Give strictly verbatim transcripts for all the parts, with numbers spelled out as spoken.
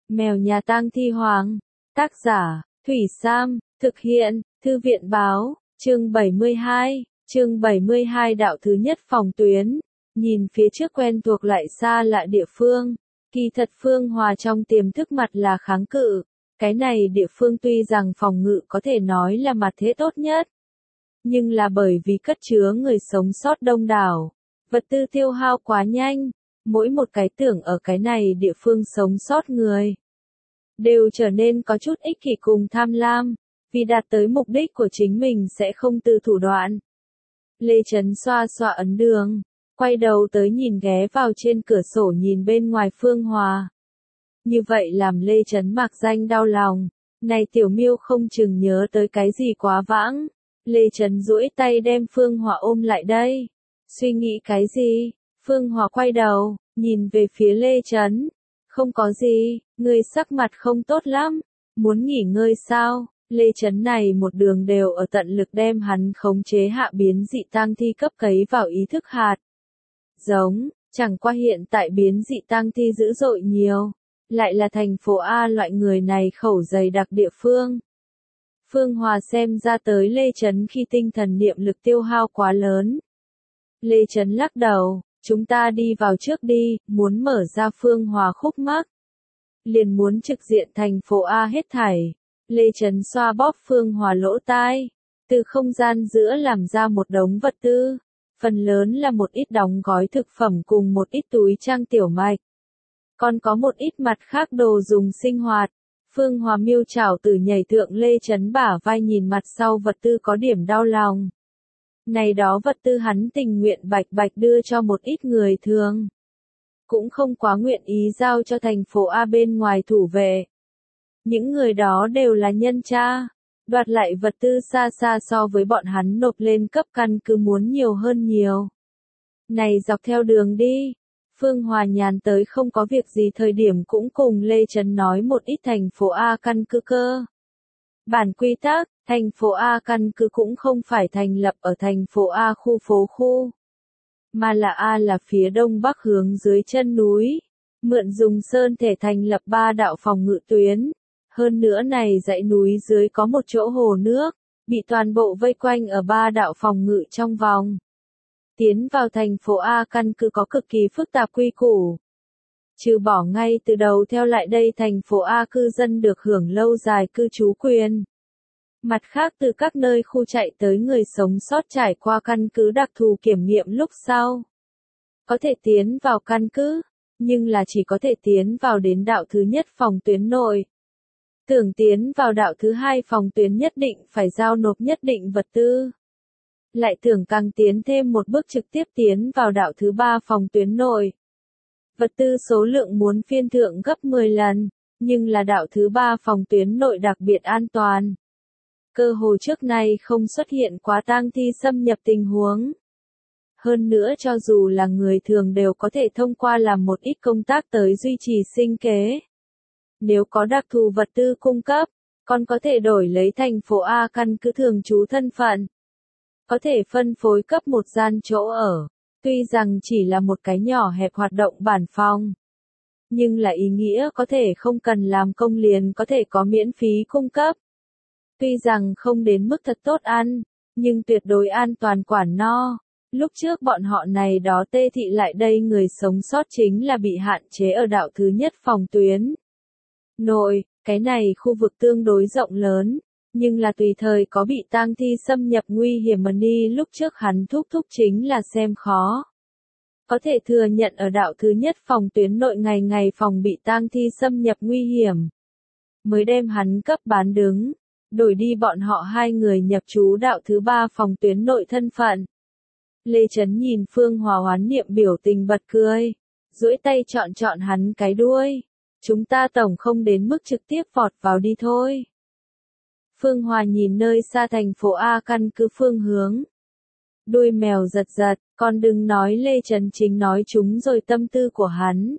Mèo nhà tang thi hoàng. Tác giả, Thủy Sam, thực hiện, Thư viện Báo, chương bảy mươi hai, chương bảy mươi hai đạo thứ nhất phòng tuyến. Nhìn phía trước quen thuộc lại xa lạ địa phương, kỳ thật Phương Hòa trong tiềm thức mặt là kháng cự. Cái này địa phương tuy rằng phòng ngự có thể nói là mặt thế tốt nhất, nhưng là bởi vì cất chứa người sống sót đông đảo, vật tư tiêu hao quá nhanh, mỗi một cái tưởng ở cái này địa phương sống sót người đều trở nên có chút ích kỷ cùng tham lam, vì đạt tới mục đích của chính mình sẽ không từ thủ đoạn. Lê Trấn xoa xoa ấn đường, quay đầu tới nhìn ghé vào trên cửa sổ nhìn bên ngoài Phương Hòa. Như vậy làm Lê Trấn mạc danh đau lòng, này tiểu miêu không chừng nhớ tới cái gì quá vãng. Lê Trấn duỗi tay đem Phương Hòa ôm lại đây. Suy nghĩ cái gì? Phương Hòa quay đầu, nhìn về phía Lê Trấn. Không có gì, người sắc mặt không tốt lắm. Muốn nghỉ ngơi sao? Lê Trấn này một đường đều ở tận lực đem hắn khống chế hạ biến dị tang thi cấp cấy vào ý thức hạt. Giống, chẳng qua hiện tại biến dị tang thi dữ dội nhiều. Lại là thành phố A loại người này khẩu dày đặc địa phương. Phương Hòa xem ra tới Lê Trấn khi tinh thần niệm lực tiêu hao quá lớn. Lê Trấn lắc đầu, chúng ta đi vào trước đi, muốn mở ra Phương Hòa khúc mắc. Liền muốn trực diện thành phố A hết thảy. Lê Trấn xoa bóp Phương Hòa lỗ tai, từ không gian giữa làm ra một đống vật tư. Phần lớn là một ít đóng gói thực phẩm cùng một ít túi trang tiểu mạch. Còn có một ít mặt khác đồ dùng sinh hoạt. Phương Hòa miêu chảo từ nhảy thượng Lê Trấn bả vai nhìn mặt sau vật tư có điểm đau lòng. Này đó vật tư hắn tình nguyện bạch bạch đưa cho một ít người thường. Cũng không quá nguyện ý giao cho thành phố A bên ngoài thủ vệ. Những người đó đều là nhân cha. Đoạt lại vật tư xa xa so với bọn hắn nộp lên cấp căn cứ muốn nhiều hơn nhiều. Này dọc theo đường đi. Phương Hòa nhàn tới không có việc gì thời điểm cũng cùng Lê Trấn nói một ít thành phố A căn cứ cơ. Bản quy tắc, thành phố A căn cứ cũng không phải thành lập ở thành phố A khu phố khu. Mà là A là phía đông bắc hướng dưới chân núi. Mượn dùng sơn thể thành lập ba đạo phòng ngự tuyến. Hơn nữa này dãy núi dưới có một chỗ hồ nước, bị toàn bộ vây quanh ở ba đạo phòng ngự trong vòng. Tiến vào thành phố A căn cứ có cực kỳ phức tạp quy củ. Trừ bỏ ngay từ đầu theo lại đây thành phố A cư dân được hưởng lâu dài cư trú quyền. Mặt khác từ các nơi khu chạy tới người sống sót trải qua căn cứ đặc thù kiểm nghiệm lúc sau. Có thể tiến vào căn cứ, nhưng là chỉ có thể tiến vào đến đạo thứ nhất phòng tuyến nội. Tưởng tiến vào đạo thứ hai phòng tuyến nhất định phải giao nộp nhất định vật tư. Lại tưởng càng tiến thêm một bước trực tiếp tiến vào đạo thứ ba phòng tuyến nội. Vật tư số lượng muốn phiên thượng gấp mười lần, nhưng là đạo thứ ba phòng tuyến nội đặc biệt an toàn. Cơ hồ trước nay không xuất hiện quá tang thi xâm nhập tình huống. Hơn nữa cho dù là người thường đều có thể thông qua làm một ít công tác tới duy trì sinh kế. Nếu có đặc thù vật tư cung cấp, còn có thể đổi lấy thành phố A căn cứ thường trú thân phận. Có thể phân phối cấp một gian chỗ ở, tuy rằng chỉ là một cái nhỏ hẹp hoạt động bản phòng. Nhưng là ý nghĩa có thể không cần làm công liền có thể có miễn phí cung cấp. Tuy rằng không đến mức thật tốt ăn, nhưng tuyệt đối an toàn quản no. Lúc trước bọn họ này đó tê thị lại đây người sống sót chính là bị hạn chế ở đạo thứ nhất phòng tuyến nội, cái này khu vực tương đối rộng lớn. Nhưng là tùy thời có bị tang thi xâm nhập nguy hiểm mà đi lúc trước hắn thúc thúc chính là xem khó. Có thể thừa nhận ở đạo thứ nhất phòng tuyến nội ngày ngày phòng bị tang thi xâm nhập nguy hiểm. Mới đem hắn cấp bán đứng, đổi đi bọn họ hai người nhập trú đạo thứ ba phòng tuyến nội thân phận. Lê Trấn nhìn Phương Hòa hoán niệm biểu tình bật cười, duỗi tay chọn chọn hắn cái đuôi. Chúng ta tổng không đến mức trực tiếp vọt vào đi thôi. Phương Hòa nhìn nơi xa thành phố A căn cứ phương hướng. Đuôi mèo giật giật, còn đừng nói Lê Trấn chính nói chúng rồi tâm tư của hắn.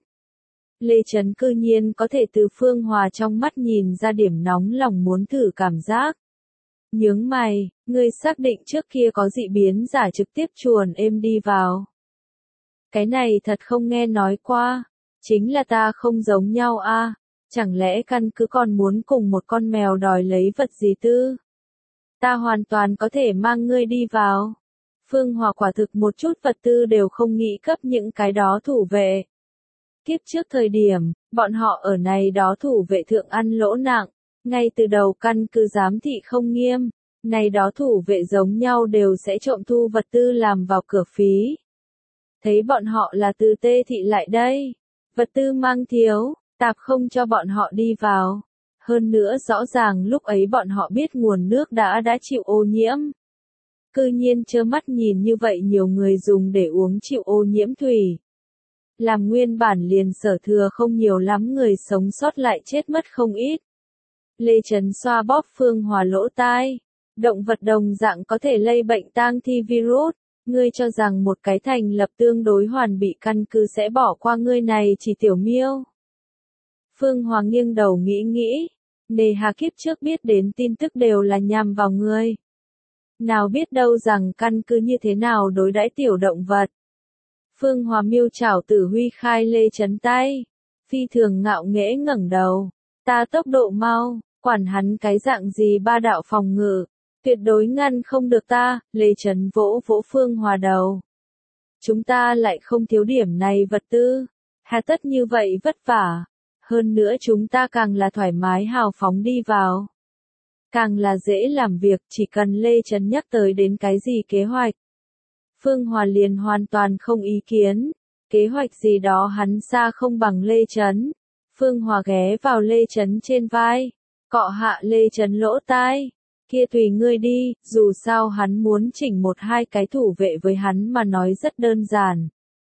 Lê Trấn cư nhiên có thể từ Phương Hòa trong mắt nhìn ra điểm nóng lòng muốn thử cảm giác. Nhướng mày, ngươi xác định trước kia có dị biến giả trực tiếp chuồn êm đi vào. Cái này thật không nghe nói qua, chính là ta không giống nhau a. Chẳng lẽ căn cứ còn muốn cùng một con mèo đòi lấy vật gì tư? Ta hoàn toàn có thể mang ngươi đi vào. Phương Hòa quả thực một chút vật tư đều không nghĩ cấp những cái đó thủ vệ. Kiếp trước thời điểm, bọn họ ở này đó thủ vệ thượng ăn lỗ nặng, ngay từ đầu căn cứ giám thị không nghiêm, này đó thủ vệ giống nhau đều sẽ trộm thu vật tư làm vào cửa phí. Thấy bọn họ là từ Tê thị lại đây, vật tư mang thiếu, tạp không cho bọn họ đi vào. Hơn nữa rõ ràng lúc ấy bọn họ biết nguồn nước đã đã chịu ô nhiễm. Cư nhiên trơ mắt nhìn như vậy nhiều người dùng để uống chịu ô nhiễm thủy. Làm nguyên bản liền sở thừa không nhiều lắm người sống sót lại chết mất không ít. Lê Trấn xoa bóp Phương Hòa lỗ tai. Động vật đồng dạng có thể lây bệnh tang thi virus. Ngươi cho rằng một cái thành lập tương đối hoàn bị căn cứ sẽ bỏ qua ngươi này chỉ tiểu miêu. Phương Hòa nghiêng đầu nghĩ nghĩ. Nề hà kiếp trước biết đến tin tức đều là nhằm vào ngươi. Nào biết đâu rằng căn cứ như thế nào đối đãi tiểu động vật. Phương Hòa miêu chảo tử huy khai Lê Trấn tay. Phi thường ngạo nghễ ngẩng đầu. Ta tốc độ mau, quản hắn cái dạng gì ba đạo phòng ngự. Tuyệt đối ngăn không được ta, Lê Trấn vỗ vỗ Phương Hòa đầu. Chúng ta lại không thiếu điểm này vật tư. Hà tất như vậy vất vả. Hơn nữa chúng ta càng là thoải mái hào phóng đi vào. Càng là dễ làm việc, chỉ cần Lê Trấn nhắc tới đến cái gì kế hoạch. Phương Hòa liền hoàn toàn không ý kiến. Kế hoạch gì đó hắn xa không bằng Lê Trấn. Phương Hòa ghé vào Lê Trấn trên vai. Cọ hạ Lê Trấn lỗ tai. Kia tùy ngươi đi, dù sao hắn muốn chỉnh một hai cái thủ vệ với hắn mà nói rất đơn giản.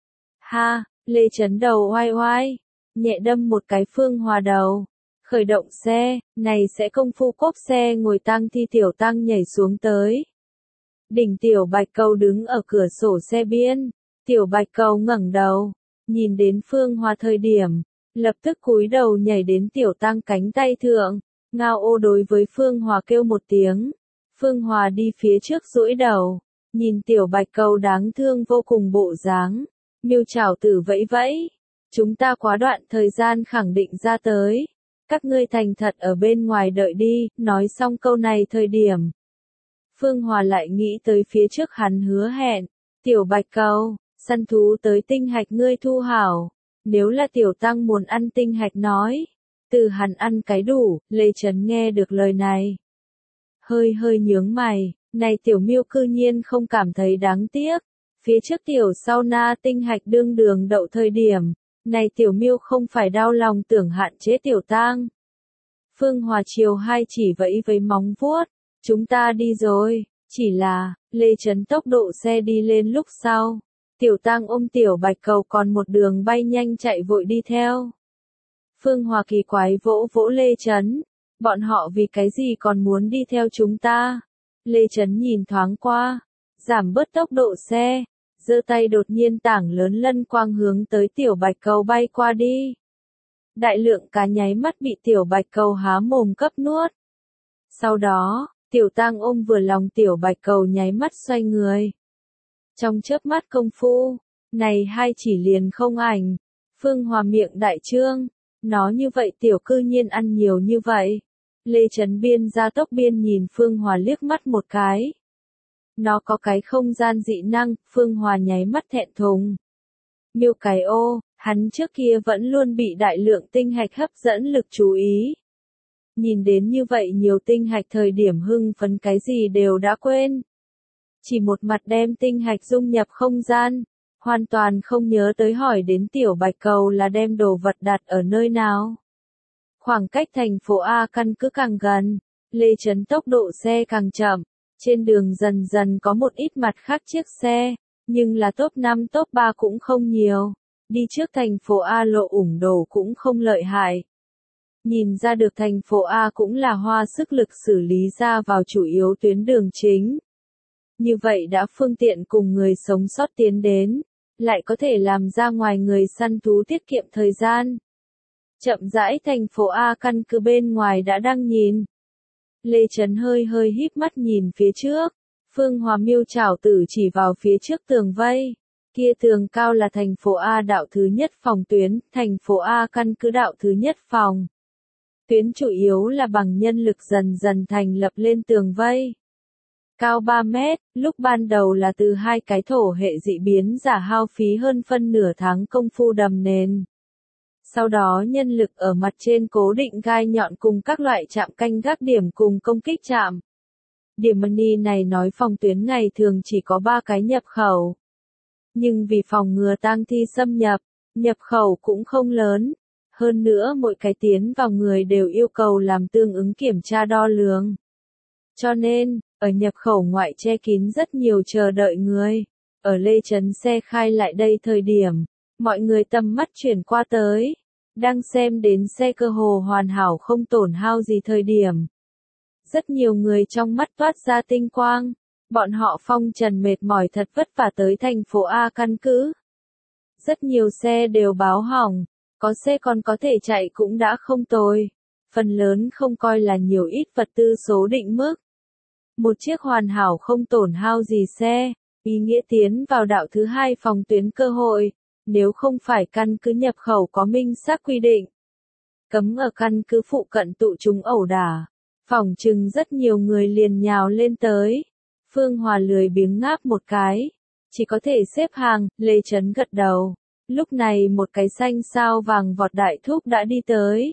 Ha, Lê Trấn đầu oai oai. Nhẹ đâm một cái Phương Hòa đầu. Khởi động xe, này sẽ công phu cốp xe ngồi tăng thi tiểu tăng nhảy xuống tới. Đỉnh tiểu bạch cầu đứng ở cửa sổ xe biên. Tiểu bạch cầu ngẩng đầu. Nhìn đến Phương Hòa thời điểm. Lập tức cúi đầu nhảy đến tiểu tăng cánh tay thượng. Ngao ô đối với Phương Hòa kêu một tiếng. Phương Hòa đi phía trước duỗi đầu. Nhìn tiểu bạch cầu đáng thương vô cùng bộ dáng. Miêu chảo tử vẫy vẫy. Chúng ta quá đoạn thời gian khẳng định ra tới. Các ngươi thành thật ở bên ngoài đợi đi, nói xong câu này thời điểm. Phương Hòa lại nghĩ tới phía trước hắn hứa hẹn. Tiểu bạch cầu, săn thú tới tinh hạch ngươi thu hảo. Nếu là tiểu tăng muốn ăn tinh hạch nói. Từ hắn ăn cái đủ, Lê Trấn nghe được lời này. Hơi hơi nhướng mày, này tiểu miêu cư nhiên không cảm thấy đáng tiếc. Phía trước tiểu sau na tinh hạch đương đường đậu thời điểm. Này tiểu miêu không phải đau lòng tưởng hạn chế tiểu tang. Phương Hòa chiều hai chỉ vẫy với móng vuốt. Chúng ta đi rồi, chỉ là, Lê Trấn tốc độ xe đi lên lúc sau. Tiểu tang ôm tiểu bạch cầu còn một đường bay nhanh chạy vội đi theo. Phương Hòa kỳ quái vỗ vỗ Lê Trấn. Bọn họ vì cái gì còn muốn đi theo chúng ta? Lê Trấn nhìn thoáng qua. Giảm bớt tốc độ xe. Giơ tay đột nhiên tảng lớn lân quang hướng tới tiểu bạch cầu bay qua đi. Đại lượng cá nháy mắt bị tiểu bạch cầu há mồm cấp nuốt. Sau đó, tiểu tang ôm vừa lòng tiểu bạch cầu nháy mắt xoay người. Trong chớp mắt công phu, này hai chỉ liền không ảnh. Phương Hòa miệng đại trương. Nó như vậy tiểu cư nhiên ăn nhiều như vậy. Lê Trấn biên ra tốc biên nhìn Phương Hòa liếc mắt một cái. Nó có cái không gian dị năng, Phương Hòa nháy mắt thẹn thùng. Miêu cái ô, hắn trước kia vẫn luôn bị đại lượng tinh hạch hấp dẫn lực chú ý. Nhìn đến như vậy nhiều tinh hạch thời điểm hưng phấn cái gì đều đã quên. Chỉ một mặt đem tinh hạch dung nhập không gian. Hoàn toàn không nhớ tới hỏi đến tiểu bạch cầu là đem đồ vật đặt ở nơi nào. Khoảng cách thành phố A căn cứ càng gần, Lê Trấn tốc độ xe càng chậm. Trên đường dần dần có một ít mặt khác chiếc xe, nhưng là top năm top ba cũng không nhiều. Đi trước thành phố A lộ ủng đồ cũng không lợi hại. Nhìn ra được thành phố A cũng là hoa sức lực xử lý ra vào chủ yếu tuyến đường chính. Như vậy đã phương tiện cùng người sống sót tiến đến, lại có thể làm ra ngoài người săn thú tiết kiệm thời gian. Chậm rãi thành phố A căn cứ bên ngoài đã đang nhìn. Lê Trấn hơi hơi híp mắt nhìn phía trước. Phương Hòa miêu chảo tử chỉ vào phía trước tường vây. Kia tường cao là thành phố A đạo thứ nhất phòng tuyến, thành phố A căn cứ đạo thứ nhất phòng. Tuyến chủ yếu là bằng nhân lực dần dần thành lập lên tường vây. Cao ba mét, lúc ban đầu là từ hai cái thổ hệ dị biến giả hao phí hơn phân nửa tháng công phu đầm nền. Sau đó nhân lực ở mặt trên cố định gai nhọn cùng các loại trạm canh gác điểm cùng công kích trạm. Điểm money này nói phòng tuyến ngày thường chỉ có ba cái nhập khẩu. Nhưng vì phòng ngừa tang thi xâm nhập, nhập khẩu cũng không lớn. Hơn nữa mỗi cái tiến vào người đều yêu cầu làm tương ứng kiểm tra đo lường. Cho nên, ở nhập khẩu ngoại che kín rất nhiều chờ đợi người. Ở Lê Trấn xe khai lại đây thời điểm, mọi người tầm mắt chuyển qua tới. Đang xem đến xe cơ hồ hoàn hảo không tổn hao gì thời điểm. Rất nhiều người trong mắt toát ra tinh quang. Bọn họ phong trần mệt mỏi thật vất vả tới thành phố A căn cứ. Rất nhiều xe đều báo hỏng. Có xe còn có thể chạy cũng đã không tồi. Phần lớn không coi là nhiều ít vật tư số định mức. Một chiếc hoàn hảo không tổn hao gì xe, ý nghĩa tiến vào đạo thứ hai phòng tuyến cơ hội, nếu không phải căn cứ nhập khẩu có minh xác quy định. Cấm ở căn cứ phụ cận tụ chúng ẩu đả, phỏng chừng rất nhiều người liền nhào lên tới. Phương Hòa lười biếng ngáp một cái, chỉ có thể xếp hàng, Lê Trấn gật đầu. Lúc này một cái xanh sao vàng vọt đại thúc đã đi tới.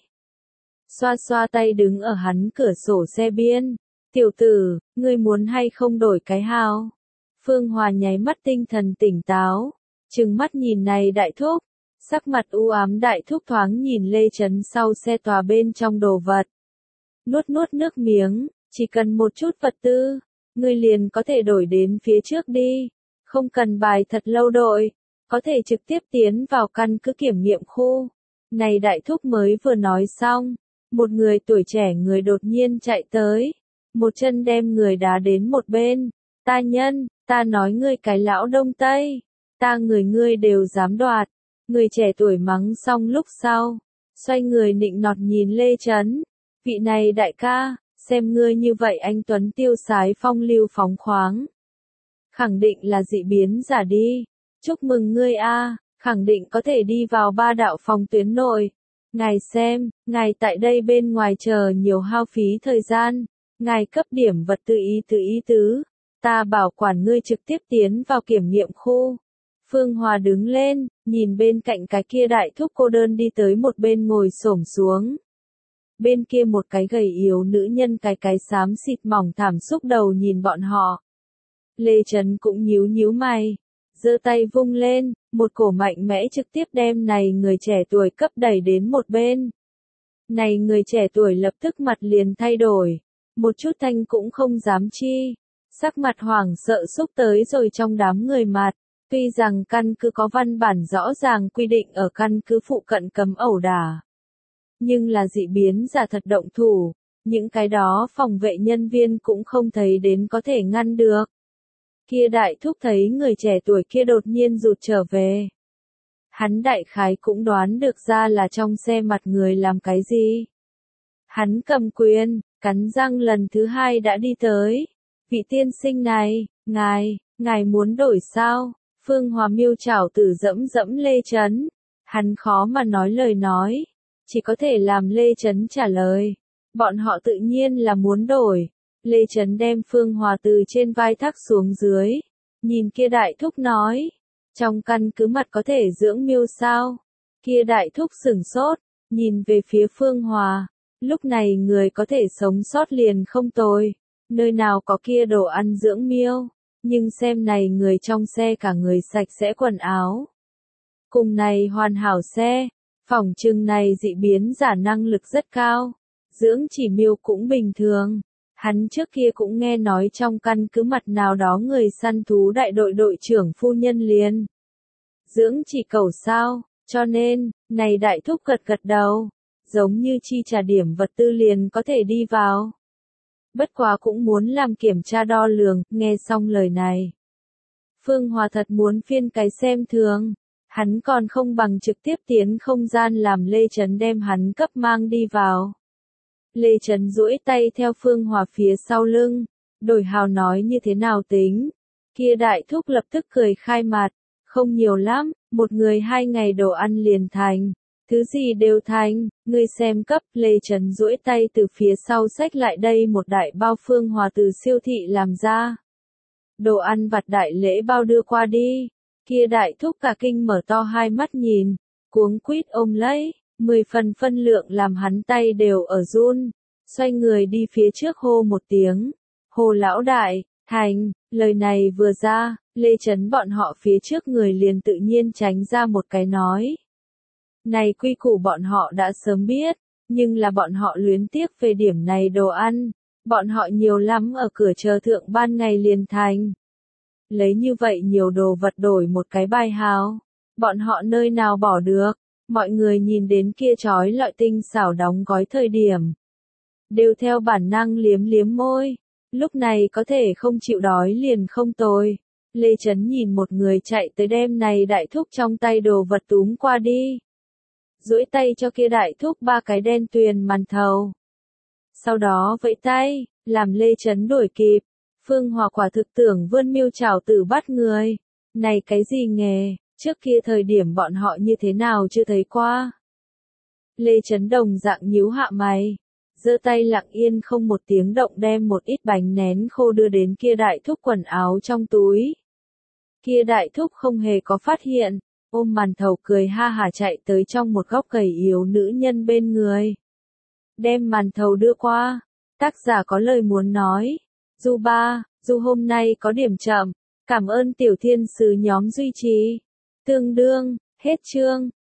Xoa xoa tay đứng ở hắn cửa sổ xe biên. Tiểu tử, ngươi muốn hay không đổi cái hao? Phương Hòa nháy mắt tinh thần tỉnh táo. Trừng mắt nhìn này đại thúc. Sắc mặt u ám đại thúc thoáng nhìn Lê Trấn sau xe tòa bên trong đồ vật. Nuốt nuốt nước miếng, chỉ cần một chút vật tư. Ngươi liền có thể đổi đến phía trước đi. Không cần bài thật lâu đội. Có thể trực tiếp tiến vào căn cứ kiểm nghiệm khu. Này đại thúc mới vừa nói xong. Một người tuổi trẻ người đột nhiên chạy tới. Một chân đem người đá đến một bên. Ta nhân, ta nói ngươi cái lão Đông Tây. Ta người ngươi đều dám đoạt. Người trẻ tuổi mắng xong lúc sau. Xoay người nịnh nọt nhìn Lê Trấn. Vị này đại ca, xem ngươi như vậy anh Tuấn tiêu sái phong lưu phóng khoáng. Khẳng định là dị biến giả đi. Chúc mừng ngươi a, khẳng định có thể đi vào ba đạo phòng tuyến nội. Ngài xem, ngài tại đây bên ngoài chờ nhiều hao phí thời gian. Ngài cấp điểm vật tư ý tứ ý tứ. Ta bảo quản ngươi trực tiếp tiến vào kiểm nghiệm khu. Phương Hòa đứng lên, nhìn bên cạnh cái kia đại thúc cô đơn đi tới một bên ngồi xổm xuống. Bên kia một cái gầy yếu nữ nhân cái cái xám xịt mỏng thảm xúc đầu nhìn bọn họ. Lê Trấn cũng nhíu nhíu mày. Giơ tay vung lên, một cổ mạnh mẽ trực tiếp đem này người trẻ tuổi cấp đẩy đến một bên. Này người trẻ tuổi lập tức mặt liền thay đổi. Một chút thanh cũng không dám chi. Sắc mặt hoảng sợ xúc tới rồi trong đám người mặt. Tuy rằng căn cứ có văn bản rõ ràng quy định ở căn cứ phụ cận cấm ẩu đả. Nhưng là dị biến giả thật động thủ. Những cái đó phòng vệ nhân viên cũng không thấy đến có thể ngăn được. Kia đại thúc thấy người trẻ tuổi kia đột nhiên rụt trở về. Hắn đại khái cũng đoán được ra là trong xe mặt người làm cái gì. Hắn cầm quyền, cắn răng lần thứ hai đã đi tới. Vị tiên sinh này, ngài, ngài muốn đổi sao? Phương Hòa miêu chảo tử dẫm dẫm Lê Trấn. Hắn khó mà nói lời nói. Chỉ có thể làm Lê Trấn trả lời. Bọn họ tự nhiên là muốn đổi. Lê Trấn đem Phương Hòa từ trên vai thác xuống dưới. Nhìn kia đại thúc nói. Trong căn cứ mặt có thể dưỡng miêu sao? Kia đại thúc sửng sốt. Nhìn về phía Phương Hòa. Lúc này người có thể sống sót liền không tồi. Nơi nào có kia đồ ăn dưỡng miêu. Nhưng xem này người trong xe cả người sạch sẽ quần áo. Cùng này hoàn hảo xe. Phỏng chừng này dị biến giả năng lực rất cao. Dưỡng chỉ miêu cũng bình thường. Hắn trước kia cũng nghe nói trong căn cứ mặt nào đó người săn thú đại đội đội trưởng phu nhân liền. Dưỡng chỉ cẩu sao, cho nên, này đại thúc gật gật đầu. Giống như chi trả điểm vật tư liền có thể đi vào. Bất quá cũng muốn làm kiểm tra đo lường, nghe xong lời này. Phương Hòa thật muốn phiên cái xem thường. Hắn còn không bằng trực tiếp tiến không gian làm Lê Trấn đem hắn cấp mang đi vào. Lê Trấn duỗi tay theo Phương Hòa phía sau lưng. Đổi hào nói như thế nào tính. Kia đại thúc lập tức cười khai mặt. Không nhiều lắm, một người hai ngày đồ ăn liền thành. Thứ gì đều thành, ngươi xem cấp. Lê Trấn duỗi tay từ phía sau xách lại đây một đại bao Phương Hòa từ siêu thị làm ra. Đồ ăn vặt đại lễ bao đưa qua đi. Kia đại thúc cả kinh mở to hai mắt nhìn, cuống quýt ôm lấy, mười phần phân lượng làm hắn tay đều ở run. Xoay người đi phía trước hô một tiếng. Hồ lão đại, thành, lời này vừa ra, Lê Trấn bọn họ phía trước người liền tự nhiên tránh ra một cái nói. Này quy củ bọn họ đã sớm biết, nhưng là bọn họ luyến tiếc về điểm này đồ ăn, bọn họ nhiều lắm ở cửa chờ thượng ban ngày liền thành. Lấy như vậy nhiều đồ vật đổi một cái bài hào, bọn họ nơi nào bỏ được, mọi người nhìn đến kia trói lọi tinh xảo đóng gói thời điểm. Đều theo bản năng liếm liếm môi, lúc này có thể không chịu đói liền không tồi. Lê Trấn nhìn một người chạy tới đem này đại thúc trong tay đồ vật túm qua đi. Duỗi tay cho kia đại thúc ba cái đen tuyền màn thầu. Sau đó vẫy tay, làm Lê Trấn đuổi kịp. Phương Hòa quả thực tưởng vươn miêu trảo tử bắt người. Này cái gì nghề, trước kia thời điểm bọn họ như thế nào chưa thấy qua. Lê Trấn đồng dạng nhíu hạ mày. Giơ tay lặng yên không một tiếng động đem một ít bánh nén khô đưa đến kia đại thúc quần áo trong túi. Kia đại thúc không hề có phát hiện, ôm màn thầu cười ha hả chạy tới trong một góc gầy yếu nữ nhân bên người. Đem màn thầu đưa qua, tác giả có lời muốn nói. Du ba, dù hôm nay có điểm chậm, cảm ơn tiểu thiên sứ nhóm duy trì. Tương đương, hết chương.